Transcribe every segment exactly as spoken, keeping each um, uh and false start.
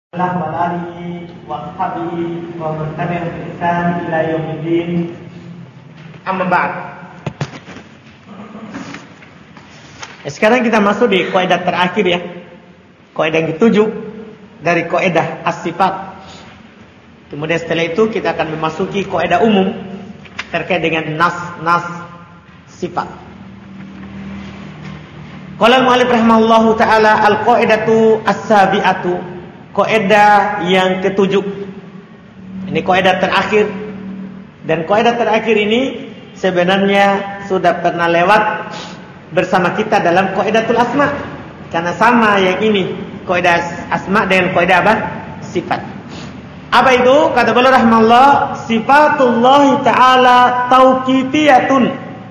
Allah wa alihi wa ashabihi wa man tabi'ahum bi ihsan ila yaumiddin. Amma ba'd. Sekarang kita masuk di kaidah terakhir ya. Kaidah yang ketujuh dari kaidah as-sifat. Kemudian setelah itu kita akan memasuki kaidah umum terkait dengan nas-nas sifat. Qala al-mu'allif rahimahullahu taala al-qaidatu as-sabi'atu. Kaidah yang ketujuh. Ini kaidah terakhir. Dan kaidah terakhir ini sebenarnya sudah pernah lewat bersama kita dalam kaidatul asma. Karena sama yang ini, kaidah asma dengan kaidah apa? Sifat. Apa itu? Kata beliau rahimahullah, sifatullah taala tauqifiyatun.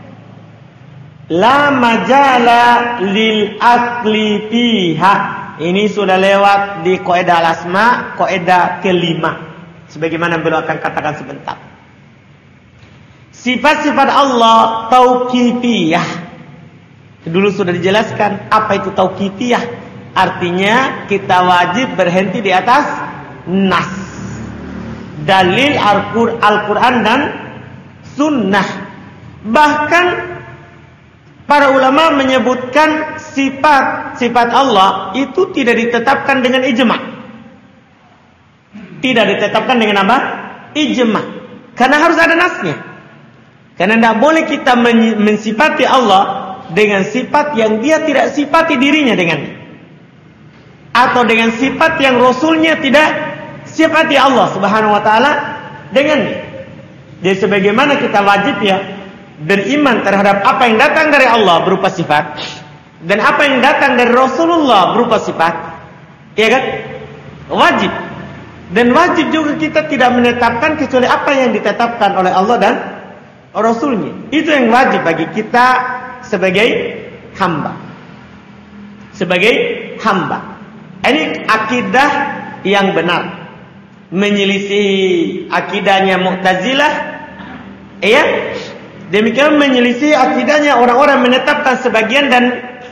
La majala lil aqli fiha. Ini sudah lewat di kaidah al-asma, kaidah kelima. Sebagaimana beliau akan katakan sebentar. Sifat-sifat Allah tauqifiyah. Dulu sudah dijelaskan apa itu tauqifiyah. Artinya kita wajib berhenti di atas nas. Dalil Al-Quran dan sunnah. Bahkan para ulama menyebutkan sifat-sifat Allah itu tidak ditetapkan dengan ijma'. Tidak ditetapkan dengan apa? Ijma'. Karena harus ada nasnya. Karena tidak boleh kita mensifati Allah dengan sifat yang dia tidak sifati dirinya dengannya. Atau dengan sifat yang Rasulnya tidak sifati Allah subhanahu wa ta'ala dengannya. Jadi sebagaimana kita wajib ya beriman terhadap apa yang datang dari Allah berupa sifat dan apa yang datang dari Rasulullah berupa sifat, ya kan? Wajib. Dan wajib juga kita tidak menetapkan kecuali apa yang ditetapkan oleh Allah dan Rasulnya. Itu yang wajib bagi kita sebagai hamba. Sebagai hamba. Ini akidah yang benar. Menyelisihi akidahnya Mu'tazilah, ya. Demikian menyelisih akidahnya orang-orang menetapkan sebagian dan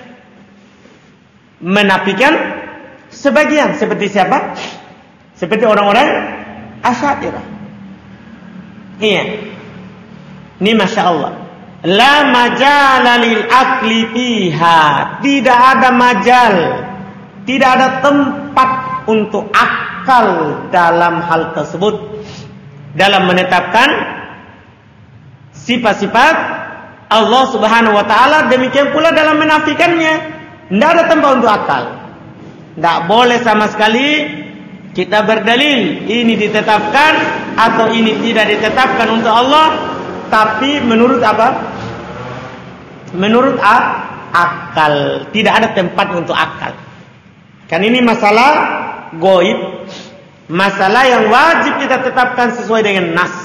menafikan sebagian. Seperti siapa? Seperti orang-orang Asy'ariyah. Iya. Ini Masya Allah. La majala lil aqli fiha. Tidak ada majal. Tidak ada tempat untuk akal dalam hal tersebut. Dalam menetapkan sifat-sifat Allah subhanahu wa ta'ala. Demikian pula dalam menafikannya. Tidak ada tempat untuk akal. Tidak boleh sama sekali kita berdalil ini ditetapkan atau ini tidak ditetapkan untuk Allah. Tapi menurut apa? Menurut a- akal. Tidak ada tempat untuk akal. Kan ini masalah goib. Masalah yang wajib kita tetapkan sesuai dengan nas.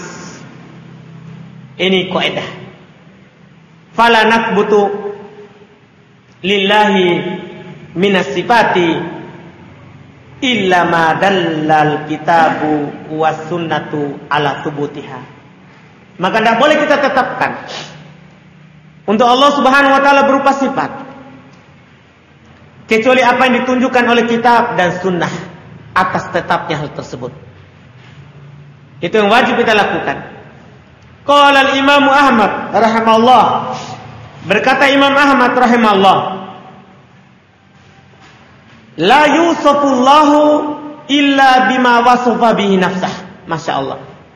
Ini kaidah. Fala nakbutu lillahi minas sifati illa ma dallal kitabu was sunnatu ala thubutiha. Maka tidak boleh kita tetapkan untuk Allah subhanahu wa ta'ala berupa sifat kecuali apa yang ditunjukkan oleh kitab dan sunnah atas tetapnya hal tersebut. Itu yang wajib kita lakukan. Qala al-Imam Ahmad rahimahullah. Berkata Imam Ahmad rahimahullah, la yusafullahu illa bima wasafa bihi nafsah. Masya Allah.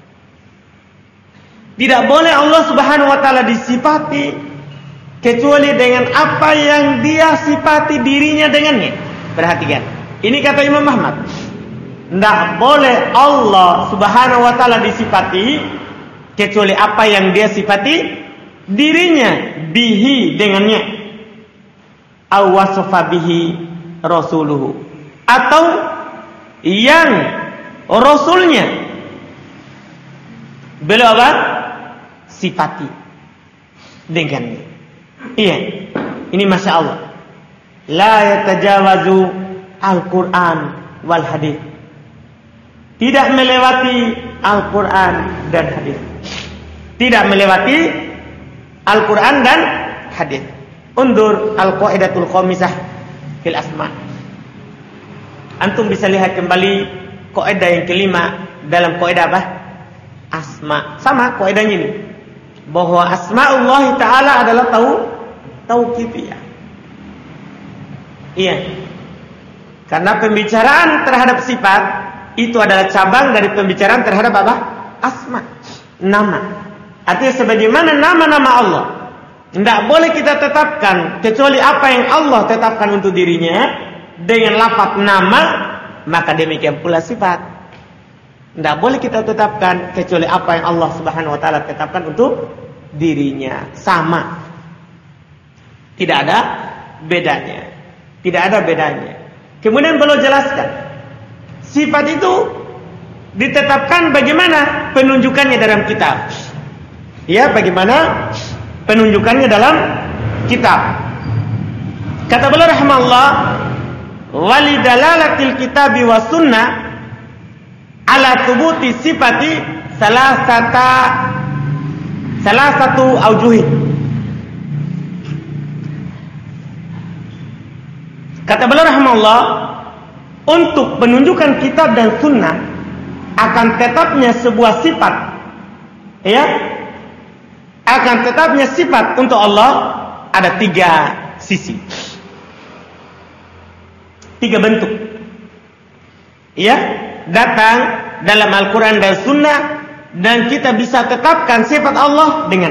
Tidak boleh Allah subhanahu wa ta'ala disifati kecuali dengan apa yang dia sifati dirinya dengannya. Perhatikan. Ini kata Imam Ahmad. Tidak boleh Allah subhanahu wa ta'ala disifati kecuali apa yang dia sifati dirinya bihi dengannya. Aw wasafa bihi rasuluhu. Atau yang Rasulnya beliau apa? Sifati dengannya. Iya. Ini Masya Allah. La yatajawazu Al-Quran wal hadith. Tidak melewati Al-Quran dan hadith. Tidak melewati Al-Quran dan hadith. Undur al-qaidatul khamisah fil asma. Antum bisa lihat kembali kaidah yang kelima dalam kaidah apa? Asma. Sama kaidahnya ini. Bahwa asma'ullah ta'ala adalah tau tauqifiyah. Iya. Karena pembicaraan terhadap sifat itu adalah cabang dari pembicaraan terhadap apa? Asma. Nama. Artinya sebagaimana nama-nama Allah, tidak boleh kita tetapkan kecuali apa yang Allah tetapkan untuk dirinya dengan lafaz nama, maka demikian pula sifat. Tidak boleh kita tetapkan kecuali apa yang Allah Subhanahu wa taala tetapkan untuk dirinya. Sama. Tidak ada bedanya. Tidak ada bedanya. Kemudian beliau jelaskan, sifat itu ditetapkan bagaimana penunjukannya dalam kitab. Ya, bagaimana penunjukannya dalam kitab. Kata beliau rahimahullah, walidalalatil kitabi was sunnah ala thubuti sifati salasata salah satu aujuhin. Kata beliau rahimahullah, untuk penunjukan kitab dan sunnah akan tetapnya sebuah sifat, ya, akan tetapnya sifat untuk Allah ada tiga sisi, tiga bentuk, ya, datang dalam Al-Quran dan Sunnah, dan kita bisa tetapkan sifat Allah dengan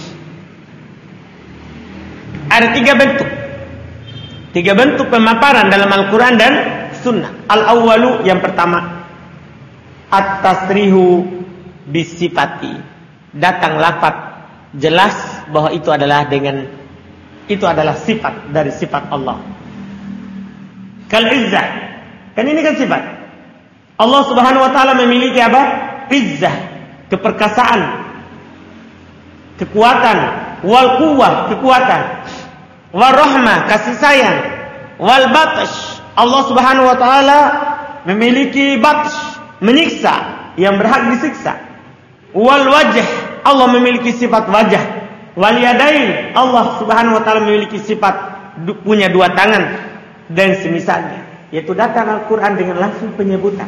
ada tiga bentuk, tiga bentuk pemaparan dalam Al-Quran dan Sunnah. Al-awwalu, yang pertama, at-tasrihu bisifati, datang lafaz jelas bahwa itu adalah dengan itu adalah sifat dari sifat Allah. Kal izzah, kan ini kan sifat Allah Subhanahu wa taala memiliki apa? Izzah, keperkasaan, kekuatan, wal quwwah, kekuatan, wal rahmah, kasih sayang, wal batsh, Allah Subhanahu wa taala memiliki batsh, menyiksa, yang berhak disiksa. Wal wajh, Allah memiliki sifat wajah. Wal yadain, Allah Subhanahu wa taala memiliki sifat punya dua tangan dan semisalnya. Yaitu datang Al-Quran dengan langsung penyebutan,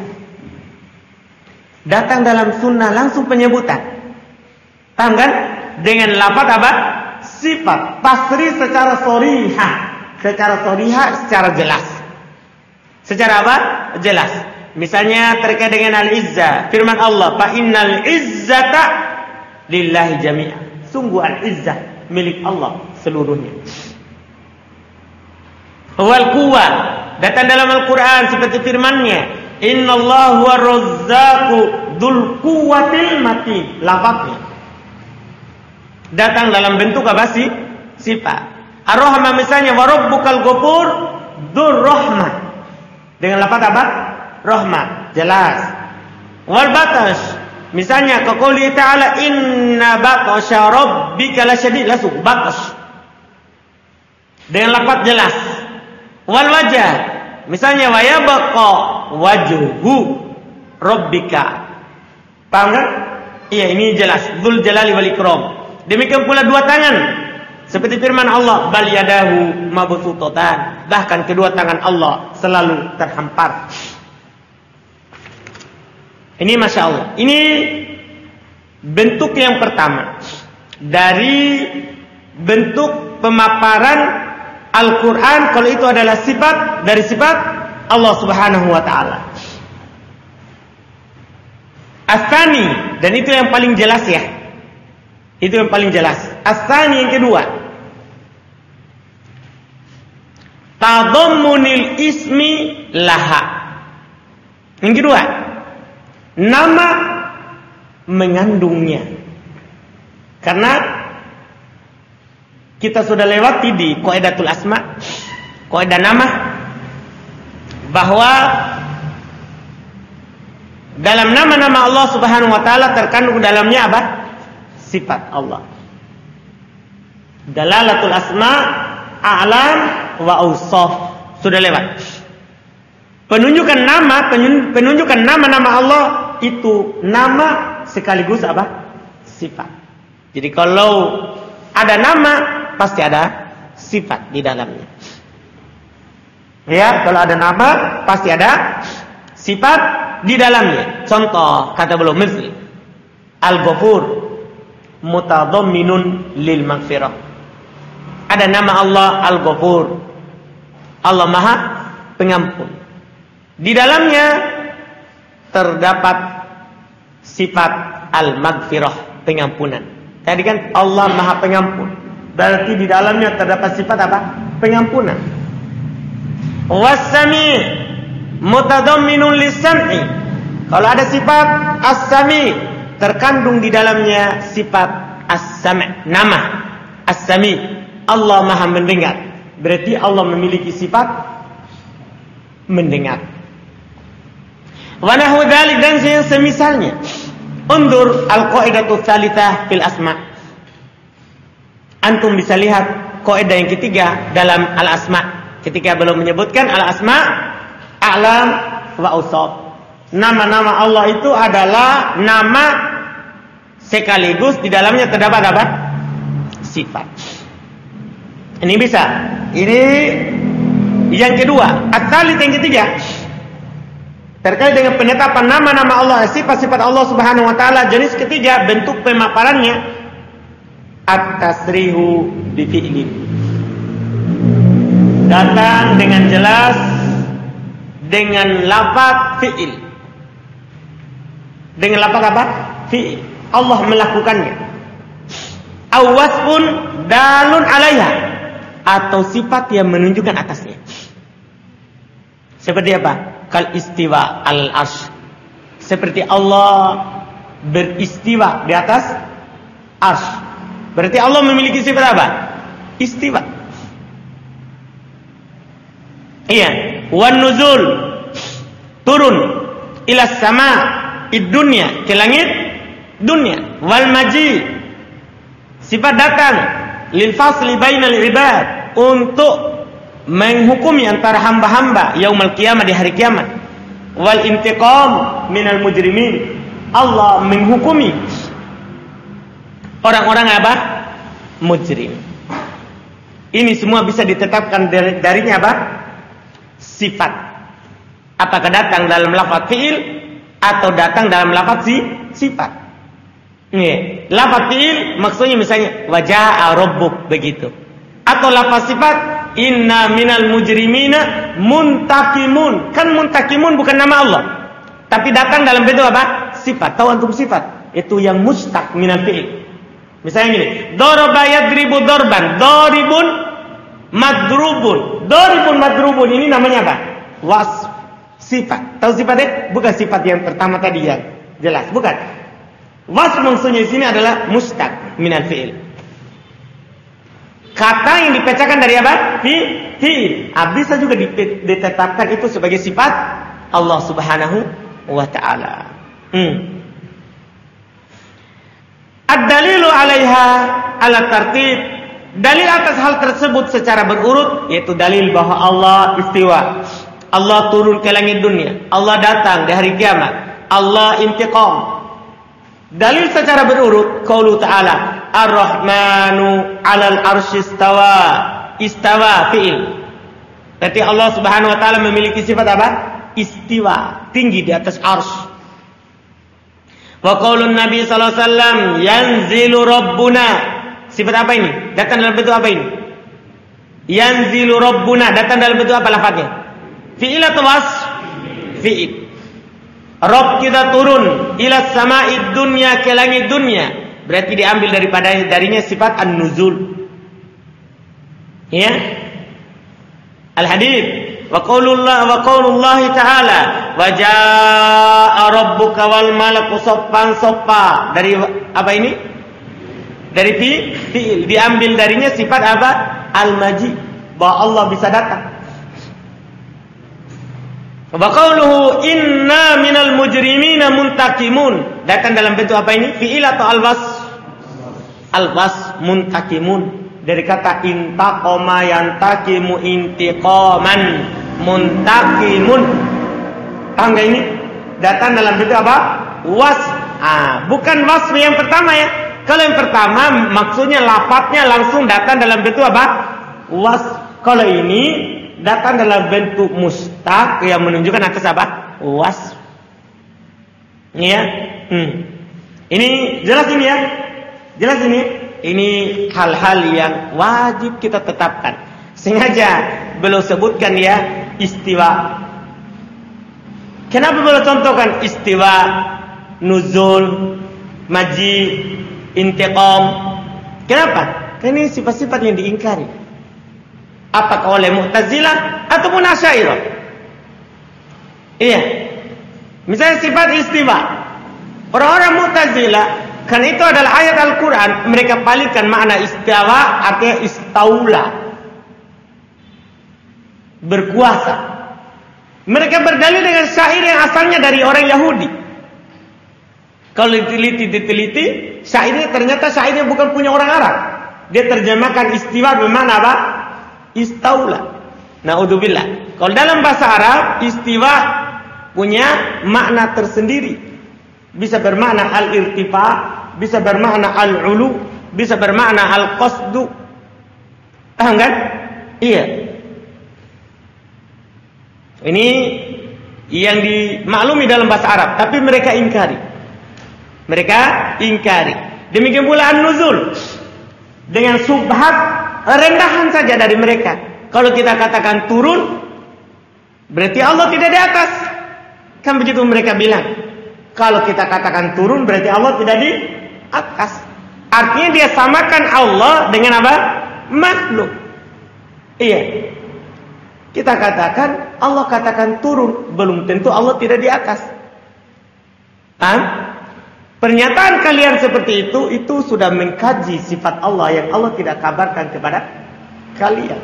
datang dalam sunnah langsung penyebutan. Paham kan? Dengan lafaz apa? Sifat. Tasrih secara sorihah, secara sorihah, secara jelas. Secara apa? Jelas. Misalnya terkait dengan al-izzah, firman Allah, fa innal izzata lillahi jami'ah. Sungguh al-izzah milik Allah seluruhnya. Wal quwwah, datang dalam Al-Quran seperti firman-Nya, innallaha huwa razzaqu dzul quwwatil matin. Lafaznya datang dalam bentuk apa sih? Sifat. Ar-Rahman misalnya, wa rabbukal ghafur dzur rahmah, dengan lafaz apa? Rahmah, jelas. Wal batash, misalnya kaqouli ta'ala, inna batasha rabbika lasyadid, langsung batash, dengan lafaz jelas. Wal wajah, misalnya wa yabqa wajhu rabbika. Paham kan? Iya, ini jelas. Dzul jalali wal ikram. Demikian pula dua tangan, seperti firman Allah, bal yadahu mabsuutatan, bahkan kedua tangan Allah selalu terhampar. Ini Masya Allah. Ini bentuk yang pertama dari bentuk pemaparan Al-Quran, kalau itu adalah sifat dari sifat Allah Subhanahu wa ta'ala. As-tsani, dan itu yang paling jelas ya, itu yang paling jelas. As-tsani, yang kedua, tadammunil ismi laha. Yang kedua, nama mengandungnya. Karena kita sudah lewati di qaidatul asma, kaidah nama, bahwa dalam nama-nama Allah Subhanahu wa taala terkandung dalamnya apa? Sifat Allah. Dalalatul asma, a'lam wa awsaf, sudah lewat. Penunjukan nama, penunjukan nama-nama Allah itu nama sekaligus apa? Sifat. Jadi kalau ada nama, pasti ada sifat di dalamnya. Ya, kalau ada nama pasti ada sifat di dalamnya. Contoh kata beliau misal Al-Ghafur mutadhamminun lil maghfirah. Ada nama Allah Al-Ghafur. Allah Maha Pengampun. Di dalamnya terdapat sifat Al-Maghfirah, pengampunan. Tadi kan Allah Maha Pengampun. Berarti di dalamnya terdapat sifat apa? Pengampunan. Was-Sami mutadhamminun lis-sam'i. Kalau ada sifat As-Sami, terkandung di dalamnya sifat As-Sam', nama As-Sami, Allah Maha mendengar. Berarti Allah memiliki sifat mendengar. Wa nahwu dzalik, dan yang semisalnya. Undur al-qaidatu tsalitsah fil asma. Antum bisa lihat kaidah yang ketiga dalam al-asma. Ketika belum menyebutkan al-asma, a'lam wa awsaf. Nama-nama Allah itu adalah nama sekaligus di dalamnya terdapat apa? Sifat. Ini bisa. Ini yang kedua. At-tsalits yang ketiga. Terkait dengan penetapan nama-nama Allah, sifat-sifat Allah Subhanahu wa taala, jenis ketiga bentuk pemaparannya at-tasrihu bi fi'lin. Datang dengan jelas dengan lafaz fi'il. Dengan lafaz apa? Fi'il. Allah melakukannya. Aw wasfun dalun 'alaiha, atau sifat yang menunjukkan atasnya. Seperti apa? Kal istiwa al-arsh. Seperti Allah beristiwa di atas arsh. Berarti Allah memiliki sifat apa? Istiwa. Iya. Wan nuzul, turun ila sama id dunya, ke langit dunia. Wal maji, sifat datang lil fasli bainal ibad, untuk menghukumi antara hamba-hamba yaumul qiyamah, di hari kiamat. Wal intiqam minal mujrimin, Allah menghukumi orang-orang apa? Mujrim. Ini semua bisa ditetapkan dari, darinya apa? Sifat. Apakah datang dalam lafaz fi'il atau datang dalam lafaz si, sifat. Nih, lafaz fi'il maksudnya misalnya waja'a rabbuk, begitu. Atau lafaz sifat inna minal mujrimina muntakimun. Kan muntakimun bukan nama Allah, tapi datang dalam bentuk apa? Sifat. Tahu antum sifat? Itu yang mustaq minal fi'il. Misalnya gini, daraba yadribu darban, daribun madrubun. Daribun madrubun, ini namanya apa? Wasf, sifat. Tahu sifatnya? Bukan sifat yang pertama tadi yang jelas, bukan. Wasf maksudnya di sini adalah mustaq minal fi'il. Kata yang dipecahkan dari apa? Fi, fi'il. Ah, bisa juga ditetapkan itu sebagai sifat Allah Subhanahu wa ta'ala. Hmm. Ad-dalilu 'alaiha ala tartib. Dalil atas hal tersebut secara berurut, yaitu dalil bahwa Allah istiwa. Allah turun ke langit dunia. Allah datang di hari kiamat. Allah intiqam. Dalil secara berurut, qaulu ta'ala Ar-Rahmanu 'alal arsy istawa. Istawa fi'il. Berarti Allah Subhanahu wa taala memiliki sifat apa? Istiwa, tinggi di atas arsy. Wa qaulun Nabi sallallahu alaihi wasallam yanzilu rabbuna. Sifat apa ini? Datang dalam bentuk apa ini? Yanzilu rabbuna, datang dalam bentuk apa lafaznya? Fi'il atau wasf? Fi'il. Rabb kita turun ila sama'id dunya, ke langit dunia. Berarti diambil daripada darinya sifat an-nuzul. Ya. Al-hadits wa qaulullah wa qaulullah ta'ala wa jaa'a rabbuka wal malaku saffan saffa. Dari apa ini? Dari fi'il. Diambil darinya sifat apa? Al-maji, bahwa Allah bisa datang. Wa qauluhu inna minal mujrimina muntakimun, datang dalam bentuk apa ini? Fi'il atau al-was? Al-was, muntakimun. Dari kata intaqama yantakimu intiqaman, muntakimun. Tangga ini datang dalam bentuk apa? Was. Ah, bukan wasf yang pertama ya. Kalau yang pertama maksudnya lafadznya langsung datang dalam bentuk apa? Was. Kalau ini datang dalam bentuk mustaq yang menunjukkan atas apa? Wasf. Ya. Hmm. Ini jelas ini ya. Jelas ini. Ini hal-hal yang wajib kita tetapkan. Sengaja belum sebutkan ya istiwa. Kenapa belum contohkan istiwa, nuzul, maji, intiqam? Kenapa? Karena ini sifat-sifat yang diingkari. Apakah oleh Mu'tazilah ataupun Asy'ariyah? Iya. Misalnya sifat istiwa. Orang-orang Mu'tazilah, karena itu adalah ayat Al-Quran, mereka palingkan makna istawa artinya istaula, berkuasa. Mereka berdalil dengan syair yang asalnya dari orang Yahudi. Kalau diteliti-diteliti, syairnya ternyata syairnya bukan punya orang Arab. Dia terjemahkan istiwa bermakna apa? Istaula. Na'udzubillah. Kalau dalam bahasa Arab, istiwa punya makna tersendiri. Bisa bermakna al-irtifa, bisa bermakna al-ulu, bisa bermakna al-qasdu. Paham kan? Iya. Ini yang dimaklumi dalam bahasa Arab, tapi mereka ingkari. Mereka ingkari. Demikian pula an-nuzul. Dengan subhat, rendahan saja dari mereka. Kalau kita katakan turun, berarti Allah tidak di atas. Kan begitu mereka bilang. Kalau kita katakan turun, berarti Allah tidak di atas. Artinya dia samakan Allah dengan apa? Makhluk. Iya. Kita katakan, Allah katakan turun, belum tentu Allah tidak di atas. Paham? Pernyataan kalian seperti itu, itu sudah mengkaji sifat Allah yang Allah tidak kabarkan kepada kalian.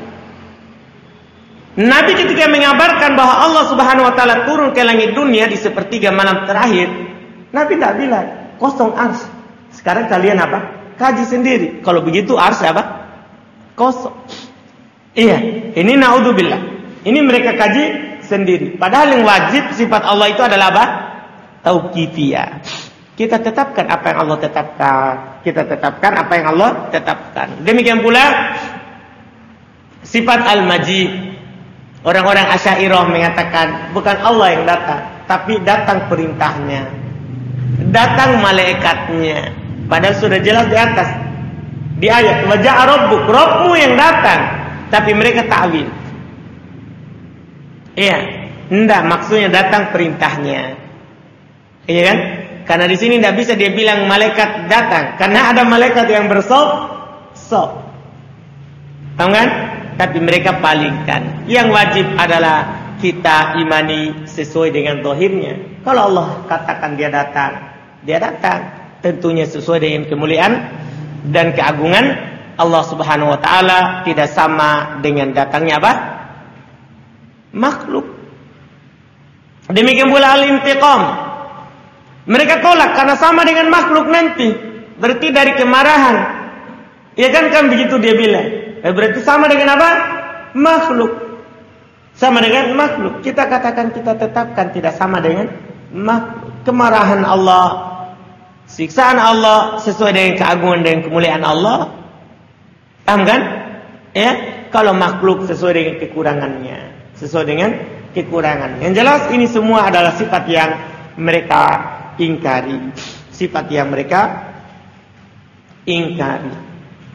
Nabi ketika mengabarkan bahwa Allah Subhanahu wa taala turun ke langit dunia di sepertiga malam terakhir, Nabi tidak bilang kosong ars. Sekarang kalian apa? Kaji sendiri. Kalau begitu ars apa? Kosong. Iya, ini naudzubillah. Ini mereka kaji sendiri. Padahal yang wajib sifat Allah itu adalah apa? Tauqifiyah. Kita tetapkan apa yang Allah tetapkan. Kita tetapkan apa yang Allah tetapkan. Demikian pula sifat al-majid. Orang-orang Asy'ariyah mengatakan bukan Allah yang datang, tapi datang perintahnya, datang malaikatnya. Padahal sudah jelas di atas di ayat wa ja'a rabbuk, Rabbmu yang datang, tapi mereka ta'wil. Iya, enggak, maksudnya datang perintahnya. Iya kan? Karena di sini tidak bisa dia bilang malaikat datang, karena ada malaikat yang bersop sop. Paham kan? Tapi mereka palingkan. Yang wajib adalah kita imani sesuai dengan zahirnya. Kalau Allah katakan dia datang, dia datang. Tentunya sesuai dengan kemuliaan dan keagungan Allah Subhanahu wa taala, tidak sama dengan datangnya apa? Makhluk. Demikian pula al-intiqam. Mereka tolak karena sama dengan makhluk nanti. Berarti dari kemarahan. Ya kan kan begitu dia bilang. Eh, berarti sama dengan apa? Makhluk. Sama dengan makhluk. Kita katakan, kita tetapkan tidak sama dengan makhluk. Kemarahan Allah, siksaan Allah sesuai dengan keagungan dan kemuliaan Allah. Paham kan? Ya, kalau makhluk sesuai dengan kekurangannya, sesuai dengan kekurangan. Yang jelas ini semua adalah sifat yang mereka ingkari, sifat yang mereka ingkari.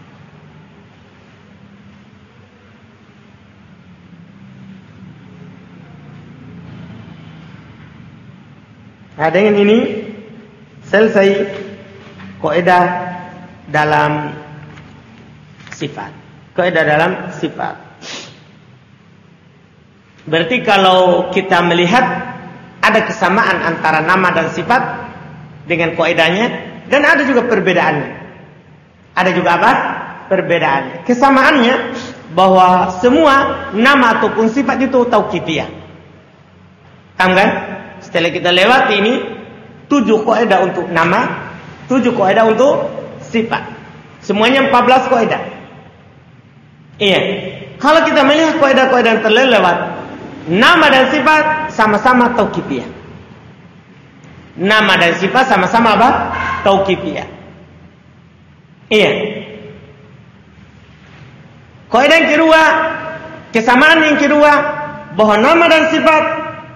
Nah, dengan ini selesai kaidah dalam sifat. Kaidah dalam sifat. Berarti kalau kita melihat ada kesamaan antara nama dan sifat dengan kaidahnya, dan ada juga perbedaannya. Ada juga apa? Perbedaannya. Kesamaannya bahwa semua nama ataupun sifat itu tauqifiyah. Paham kan? Setelah kita lewati ini tujuh kaidah untuk nama, tujuh kaidah untuk sifat. Semuanya empat belas kaidah. Iya. Kalau kita melihat kaidah-kaidah yang terlewat, nama dan sifat sama-sama tauqifiyah. Nama dan sifat sama-sama apa? Tauqifiyah. Iya. Kaidah yang kedua, Kesamaan yang kedua, bahwa nama dan sifat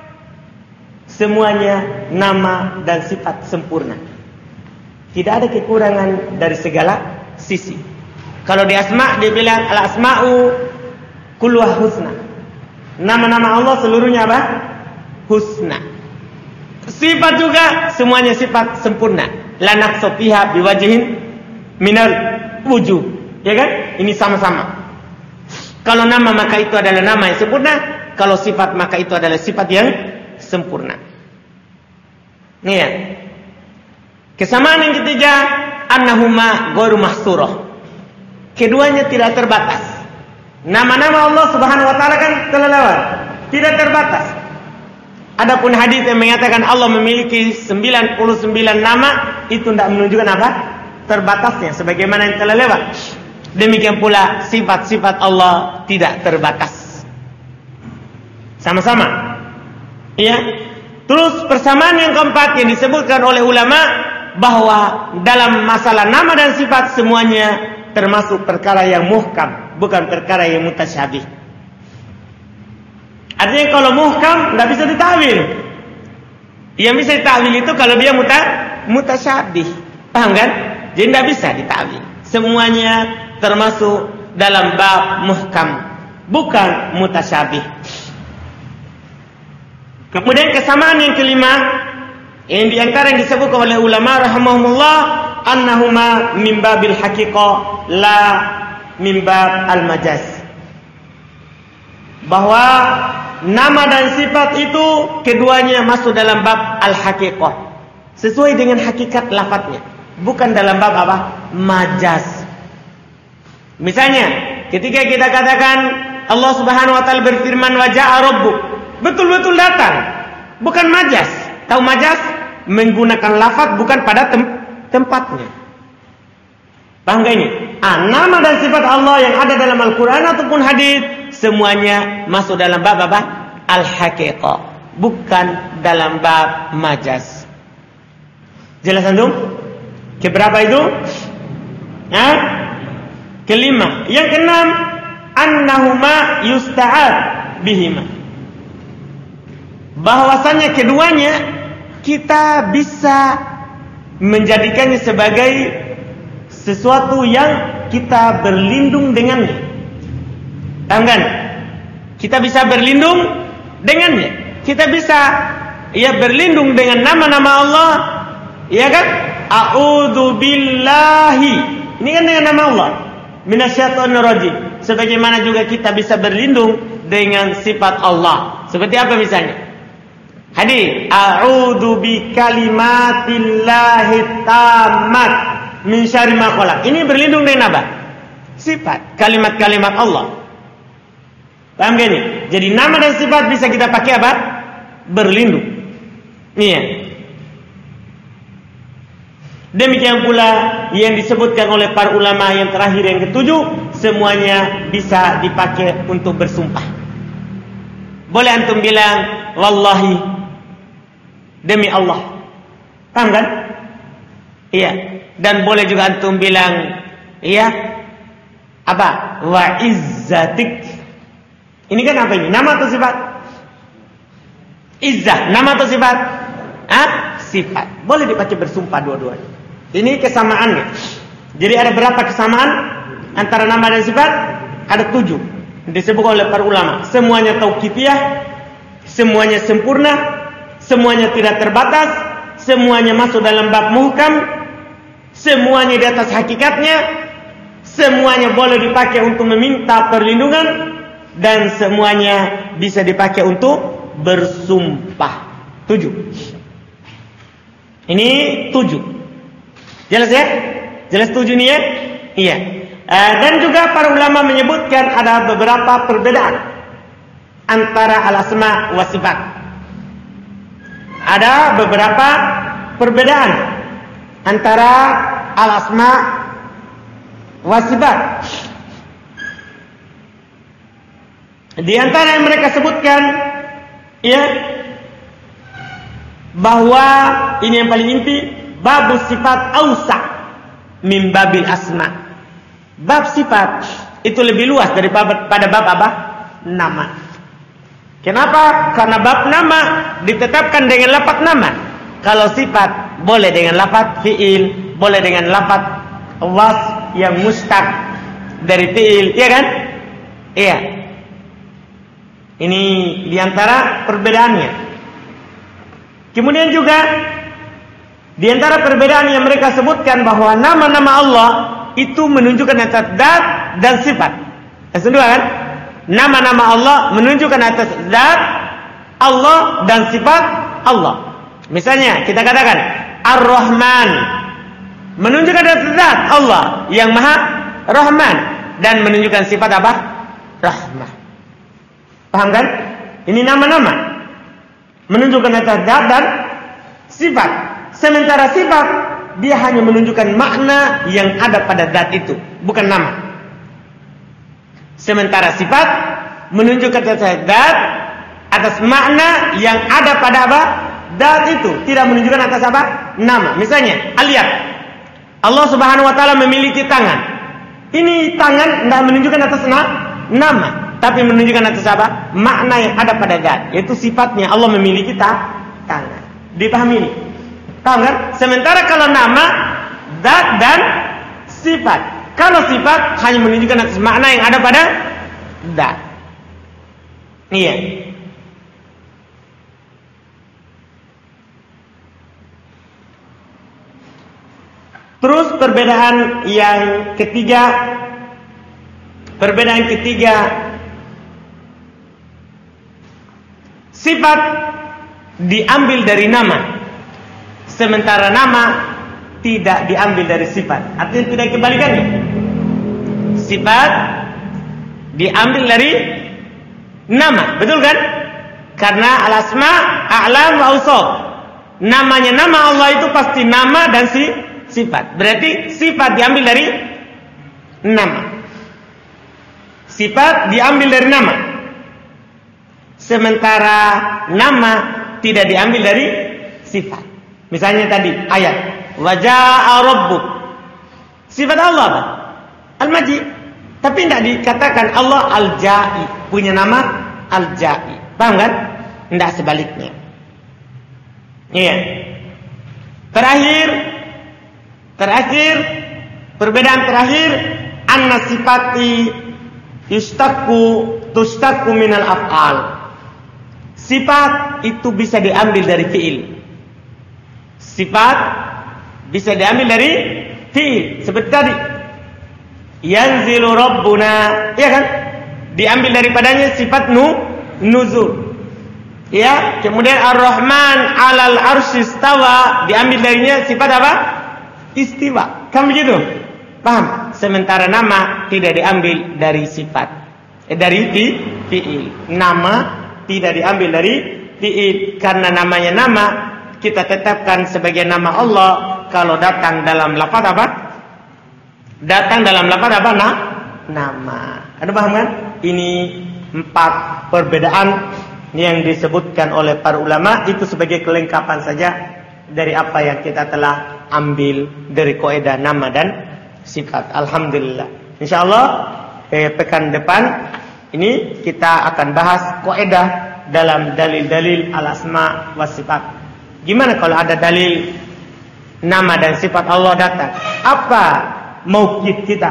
semuanya nama dan sifat sempurna. Tidak ada kekurangan dari segala sisi. Kalau di asma dia bilang al-asma'u kulluha husna. Nama-nama Allah seluruhnya apa? Husna. Sifat juga semuanya sifat sempurna. La naqsa fiha biwajhin minal wujuh. Ya kan? Ini sama-sama. Kalau nama maka itu adalah nama yang sempurna, kalau sifat maka itu adalah sifat yang sempurna. Nih ya. Kesamaan yang ketiga, annahuma ghairu mahsurah. Keduanya tidak terbatas. Nama-nama Allah Subhanahu wa taala kan telah lewat, tidak terbatas. Adapun hadis yang mengatakan Allah memiliki sembilan puluh sembilan nama, itu tidak menunjukkan apa? Terbatasnya sebagaimana yang telah lewat. Demikian pula sifat-sifat Allah tidak terbatas. Sama-sama. Iya. Terus persamaan yang keempat yang disebutkan oleh ulama, bahwa dalam masalah nama dan sifat semuanya termasuk perkara yang muhkam, bukan perkara yang mutasyabih. Artinya kalau muhkam tidak bisa ditakwil. Yang bisa ditakwil itu kalau dia muta, mutasyabih. Paham kan? Jadi tidak bisa ditakwil. Semuanya termasuk dalam bab muhkam, bukan mutasyabih. Kemudian kesamaan yang kelima, yang diantara yang disebutkan oleh ulama rahimahumullah, annahuma min babil haqiqah la min bab al-majaz. Bahwa nama dan sifat itu keduanya masuk dalam bab al-haqiqah, sesuai dengan hakikat lafadznya, bukan dalam bab apa? Majaz. Misalnya, ketika kita katakan Allah Subhanahu wa taala berfirman wa ja'a rabbuk, betul-betul datang, bukan majaz. Tahu majaz? Menggunakan lafaz bukan pada tem tempatnya. Paham gak ini? Ah, nama dan sifat Allah yang ada dalam Al-Quran ataupun hadis semuanya masuk dalam bab apa? Al-haqiqah, bukan dalam bab majaz. Jelas antum? Keberapa itu? Hah? Kelima. Yang keenam, annahuma yusta'ad bihima. Bahwasanya keduanya kita bisa menjadikannya sebagai sesuatu yang kita berlindung dengannya. Paham kan? Kita bisa berlindung dengannya. Kita bisa ya berlindung dengan nama-nama Allah. Ya kan? A'udzu billahi. Ini kan dengan nama Allah. Minasyaitonir rajim. Sebagaimana juga kita bisa berlindung dengan sifat Allah. Seperti apa misalnya? Hadis, a'udzu bi kalimatillahi tammat min syarri ma khalaq. Ini berlindung dengan apa? Sifat, kalimat-kalimat Allah. Paham gak ini? Jadi nama dan sifat bisa kita pakai apa? Berlindung. Iya. Demikian pula yang disebutkan oleh para ulama yang terakhir yang ketujuh, semuanya bisa dipakai untuk bersumpah. Boleh antum bilang wallahi, demi Allah. Paham kan? Iya. Dan boleh juga antum bilang iya apa? Wa izzatik. Ini kan apa ini? Nama atau sifat? Izzah, nama atau sifat? Ah, sifat. Boleh dipakai bersumpah dua-duanya. Ini kesamaannya. Jadi ada berapa kesamaan antara nama dan sifat? Ada tujuh. Disebut oleh para ulama. Semuanya tauqifiyah, semuanya sempurna, semuanya tidak terbatas, semuanya masuk dalam bab muhkam, semuanya di atas hakikatnya, semuanya boleh dipakai untuk meminta perlindungan, dan semuanya bisa dipakai untuk bersumpah. Tujuh. Ini tujuh. Jelas ya? Jelas tujuh ini ya? Iya. Uh, dan juga para ulama menyebutkan ada beberapa perbedaan antara al-asma wa sifat. Ada beberapa perbedaan antara al-asma wa sifat. Di antara yang mereka sebutkan ya, bahwa ini yang paling inti, bab sifat ausa min babil asma. Bab sifat itu lebih luas daripada pada bab apa? nama. Kenapa? Karena bab nama ditetapkan dengan lafaz nama. Kalau sifat boleh dengan lafaz fi'il, boleh dengan lafaz wasf yang mustaq dari fi'il, iya kan? Iya. Ini diantara perbedaannya. Kemudian juga diantara perbedaan yang mereka sebutkan bahwa nama-nama Allah itu menunjukkan atas zat dan sifat. Yang kedua kan? Nama-nama Allah menunjukkan atas zat Allah dan sifat Allah. Misalnya kita katakan Ar-Rahman menunjukkan atas zat Allah yang Maha Rahman dan menunjukkan sifat apa? Rahmah. Paham kan? Ini nama-nama menunjukkan atas zat dan sifat. Sementara sifat dia hanya menunjukkan makna yang ada pada zat itu, bukan nama. Sementara sifat menunjukkan atas zat, atas makna yang ada pada apa? Zat itu, tidak menunjukkan atas apa? Nama. Misalnya, al-yad. Allah Subhanahu wa taala memiliki tangan. Ini tangan tidak menunjukkan atas nama, tapi menunjukkan atas apa? Makna yang ada pada zat, yaitu sifatnya Allah memiliki ta tangan. Dipahami ini? Paham kan? Sementara kalau nama, zat dan sifat. Kalau sifat hanya menunjukkan atas makna yang ada pada zat. Iya. Terus perbedaan yang ketiga, perbedaan ketiga, sifat diambil dari nama, sementara nama tidak diambil dari sifat. Artinya tidak kebalikannya. Sifat diambil dari nama, betul kan? Karena al-asma, a'lam wa awsaf. Namanya nama Allah itu pasti nama dan si sifat. Berarti sifat diambil dari nama. Sifat diambil dari nama. Sementara nama tidak diambil dari sifat. Misalnya tadi ayat waja'a rabbuk. Sifat Allah apa? Al-Majid. Tapi tidak dikatakan Allah Al-Ja'i, punya nama Al-Ja'i. Paham kan? Tidak sebaliknya. Iya. Terakhir Terakhir perbedaan terakhir, anna sifati yustaku tustaku minal af'al. Sifat itu bisa diambil dari fi'il. Sifat bisa diambil dari fi'il. Seperti tadi yanzilu rabbuna, ya kan? Diambil daripadanya sifat nu nuzul. Ya, kemudian Ar-Rahman 'alal arsy istawa, diambil darinya sifat apa? Istiwa. Kan begitu? Paham? Sementara nama tidak diambil dari sifat. Eh, dari fi, fi'il. Nama tidak diambil dari fi'il. Karena namanya nama kita tetapkan sebagai nama Allah kalau datang dalam lafaz apa? Datang dalam lafaz apa? Nah, nama. Ada paham kan? Ini empat perbedaan yang disebutkan oleh para ulama, itu sebagai kelengkapan saja dari apa yang kita telah ambil dari kaidah nama dan sifat. Alhamdulillah. Insyaallah eh, pekan depan ini kita akan bahas kaidah dalam dalil-dalil al-asma wa sifat. Gimana kalau ada dalil nama dan sifat Allah datang? Apa mauqif kita?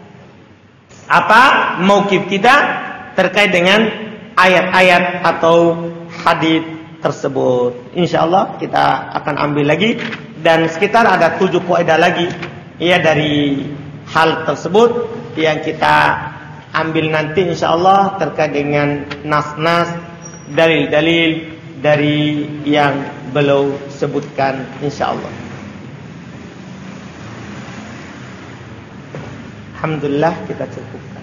Apa mauqif kita terkait dengan ayat-ayat atau hadis tersebut? Insyaallah kita akan ambil lagi. Dan sekitar ada tujuh kaidah lagi ya dari hal tersebut yang kita ambil nanti insyaallah terkait dengan nas-nas, dalil-dalil dari yang beliau sebutkan insyaallah. Alhamdulillah kita cukup.